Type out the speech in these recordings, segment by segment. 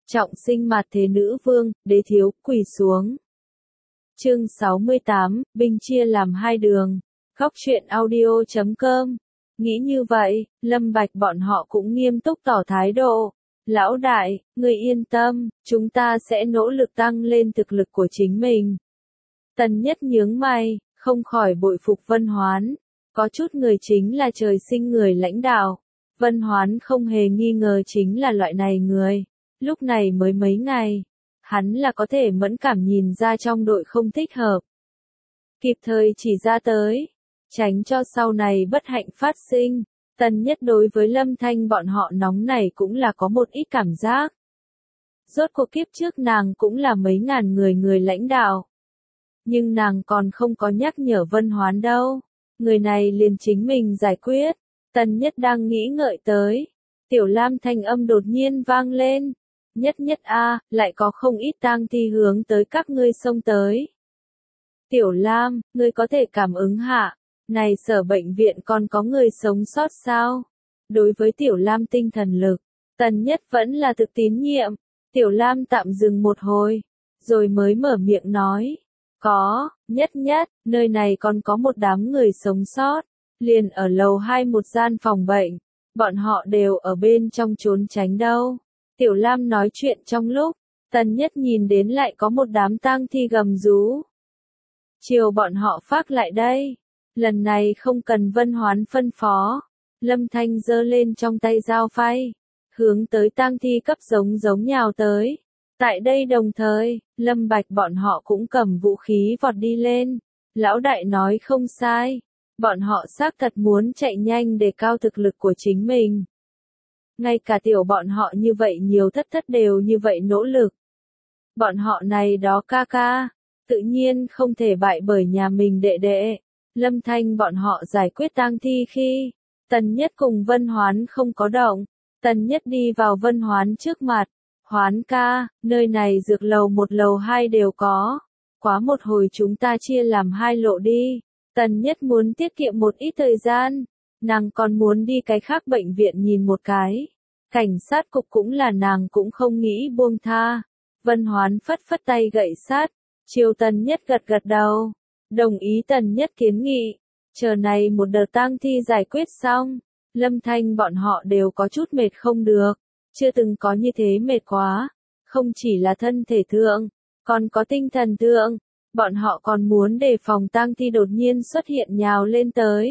Trọng sinh mặt thế nữ vương, đế thiếu, quỳ xuống. Chương 68, binh chia làm hai đường. Góc truyện audio.com. Nghĩ như vậy, Lâm Bạch bọn họ cũng nghiêm túc tỏ thái độ. Lão đại, người yên tâm, chúng ta sẽ nỗ lực tăng lên thực lực của chính mình. Tần Nhất nhướng mày, không khỏi bội phục Vân Hoán. Có chút người chính là trời sinh người lãnh đạo. Vân Hoán không hề nghi ngờ chính là loại này người. Lúc này mới mấy ngày, hắn là có thể mẫn cảm nhìn ra trong đội không thích hợp. Kịp thời chỉ ra tới, tránh cho sau này bất hạnh phát sinh. Tần Nhất đối với Lâm Thanh bọn họ nóng này cũng là có một ít cảm giác. Rốt cuộc kiếp trước nàng cũng là mấy ngàn người lãnh đạo. Nhưng nàng còn không có nhắc nhở Vân Hoán đâu. Người này liền chính mình giải quyết. Tần Nhất đang nghĩ ngợi tới. Tiểu Lam thanh âm đột nhiên vang lên. Nhất a, lại có không ít tang thi hướng tới các ngươi xông tới. Tiểu Lam, ngươi có thể cảm ứng hạ. Này sở bệnh viện còn có người sống sót sao? Đối với Tiểu Lam tinh thần lực, Tần Nhất vẫn là thực tín nhiệm. Tiểu Lam tạm dừng một hồi, rồi mới mở miệng nói. Có, nhất, nơi này còn có một đám người sống sót. Liền ở lầu 2 một gian phòng bệnh. Bọn họ đều ở bên trong trốn tránh đâu. Tiểu Lam nói chuyện trong lúc, Tần Nhất nhìn đến lại có một đám tang thi gầm rú. Chiều bọn họ phát lại đây. Lần này không cần Vân Hoán phân phó. Lâm Thanh giơ lên trong tay dao phay, hướng tới tang thi cấp giống nhào tới. Tại đây đồng thời, Lâm Bạch bọn họ cũng cầm vũ khí vọt đi lên. Lão đại nói không sai. Bọn họ xác thật muốn chạy nhanh để cao thực lực của chính mình. Ngay cả tiểu bọn họ như vậy nhiều thất đều như vậy nỗ lực. Bọn họ này đó ca, tự nhiên không thể bại bởi nhà mình đệ đệ. Lâm Thanh bọn họ giải quyết tang thi khi, Tần Nhất cùng Vân Hoán không có động. Tần Nhất đi vào Vân Hoán trước mặt. Hoán ca, nơi này dược lầu 1 lầu 2 đều có. Quá một hồi chúng ta chia làm 2 lộ đi. Tần Nhất muốn tiết kiệm một ít thời gian. Nàng còn muốn đi cái khác bệnh viện nhìn một cái. Cảnh sát cục cũng là nàng cũng không nghĩ buông tha. Vân Hoán phất tay gậy sát. Chiều Tần Nhất gật đầu. Đồng ý Tần Nhất kiến nghị. Chờ này một đợt tang thi giải quyết xong. Lâm Thanh bọn họ đều có chút mệt không được. Chưa từng có như thế mệt quá. Không chỉ là thân thể thượng, còn có tinh thần thượng. Bọn họ còn muốn đề phòng tang thi đột nhiên xuất hiện nhào lên tới.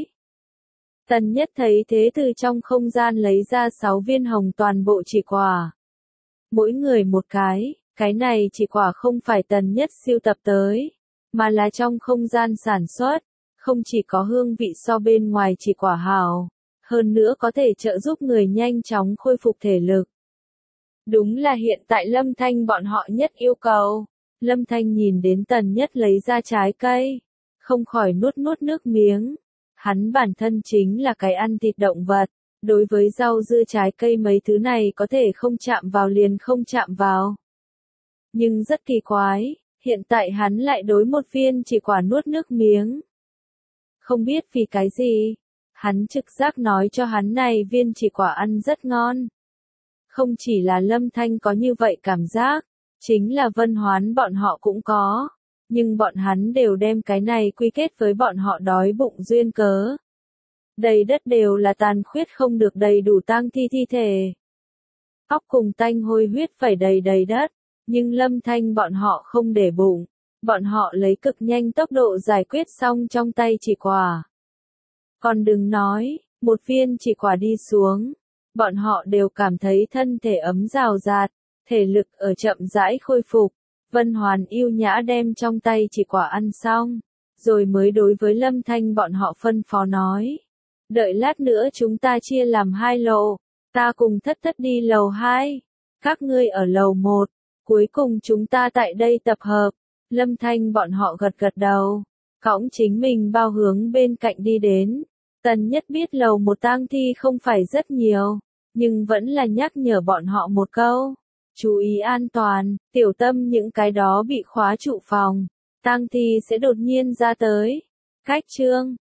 Tần Nhất thấy thế từ trong không gian lấy ra 6 viên hồng toàn bộ chỉ quả. Mỗi người một cái này chỉ quả không phải Tần Nhất siêu tập tới, mà là trong không gian sản xuất, không chỉ có hương vị so bên ngoài chỉ quả hảo, hơn nữa có thể trợ giúp người nhanh chóng khôi phục thể lực. Đúng là hiện tại Lâm Thanh bọn họ nhất yêu cầu. Lâm Thanh nhìn đến Tần Nhất lấy ra trái cây, không khỏi nuốt nước miếng. Hắn bản thân chính là cái ăn thịt động vật, đối với rau dưa trái cây mấy thứ này có thể không chạm vào liền không chạm vào. Nhưng rất kỳ quái, hiện tại hắn lại đối một viên chỉ quả nuốt nước miếng. Không biết vì cái gì, hắn trực giác nói cho hắn này viên chỉ quả ăn rất ngon. Không chỉ là Lâm Thanh có như vậy cảm giác, chính là Vân Hoán bọn họ cũng có. Nhưng bọn hắn đều đem cái này quy kết với bọn họ đói bụng duyên cớ. Đầy đất đều là tàn khuyết không được đầy đủ tang thi thi thể. Óc cùng tanh hôi huyết phải đầy đất. Nhưng Lâm Thanh bọn họ không để bụng. Bọn họ lấy cực nhanh tốc độ giải quyết xong trong tay chỉ quả. Còn đừng nói, một viên chỉ quả đi xuống. Bọn họ đều cảm thấy thân thể ấm rào rạt, thể lực ở chậm rãi khôi phục. Vân Hoán yêu nhã đem trong tay chỉ quả ăn xong, rồi mới đối với Lâm Thanh bọn họ phân phó nói. Đợi lát nữa chúng ta chia làm 2 lộ, ta cùng thất đi lầu 2, các ngươi ở lầu 1, cuối cùng chúng ta tại đây tập hợp. Lâm Thanh bọn họ gật đầu, cõng chính mình bao hướng bên cạnh đi đến. Tần Nhất biết lầu 1 tang thi không phải rất nhiều, nhưng vẫn là nhắc nhở bọn họ một câu. Chú ý an toàn, tiểu tâm những cái đó bị khóa trụ phòng. Tang thi sẽ đột nhiên ra tới. Cách chương